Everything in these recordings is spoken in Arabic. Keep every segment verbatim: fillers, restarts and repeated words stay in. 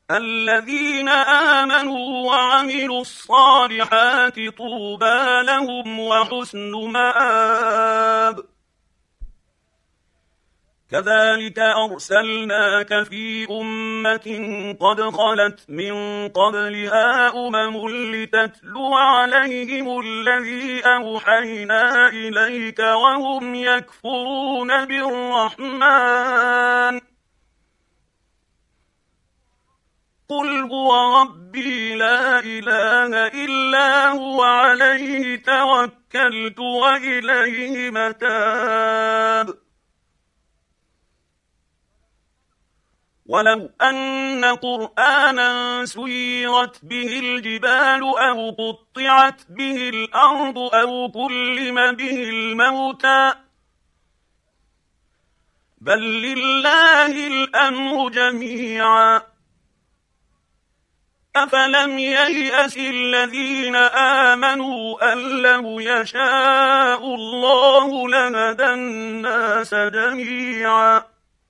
الذين آمنوا وعملوا الصالحات طوبى لهم وحسن مآب. كذلك أرسلناك في أمة قد خلت من قبلها أمم لتتلو عليهم الذي أوحينا إليك وهم يكفرون بالرحمن. قل هو ربي لا إله إلا هو عليه توكلت وإليه متاب. ولو أن قرآنا سيرت به الجبال أو قطعت به الأرض أو كلم به الموتى بل لله الأمر جميعا. أفلم ييأس الذين آمنوا أن لو يشاء الله لهدى الناس جميعا.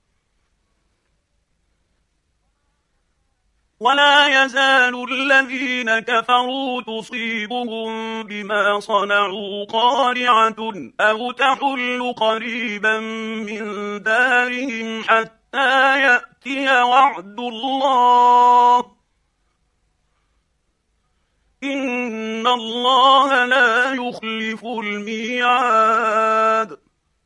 ولا يزال الذين كفروا تصيبهم بما صنعوا قارعة أو تحل قريبا من دارهم حتى يأتي وعد الله إن الله لا يخلف الميعاد.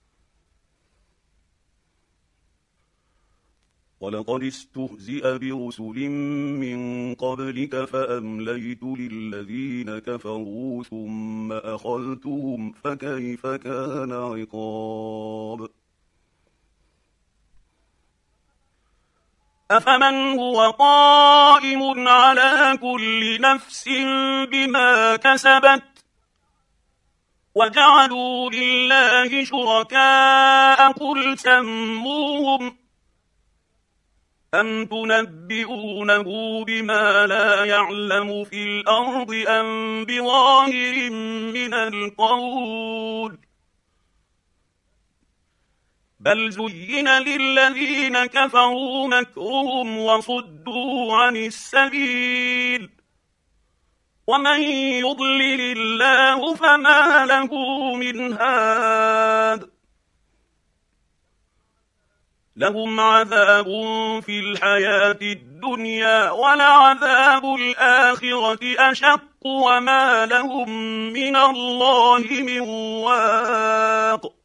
ولقد استهزئ برسل من قبلك فأمليت للذين كفروا ثم أخذتهم فكيف كان عقاب. أفمن هو قائم على كل نفس بما كسبت وجعلوا لله شركاء قل سموهم أم تنبئونه بما لا يعلم في الأرض أم بظاهر من القول بل زين للذين كفروا مكرهم وصدوا عن السبيل ومن يضلل الله فما له من هاد. لهم عذاب في الحياة الدنيا ولعذاب الآخرة أشق وما لهم من الله من واق.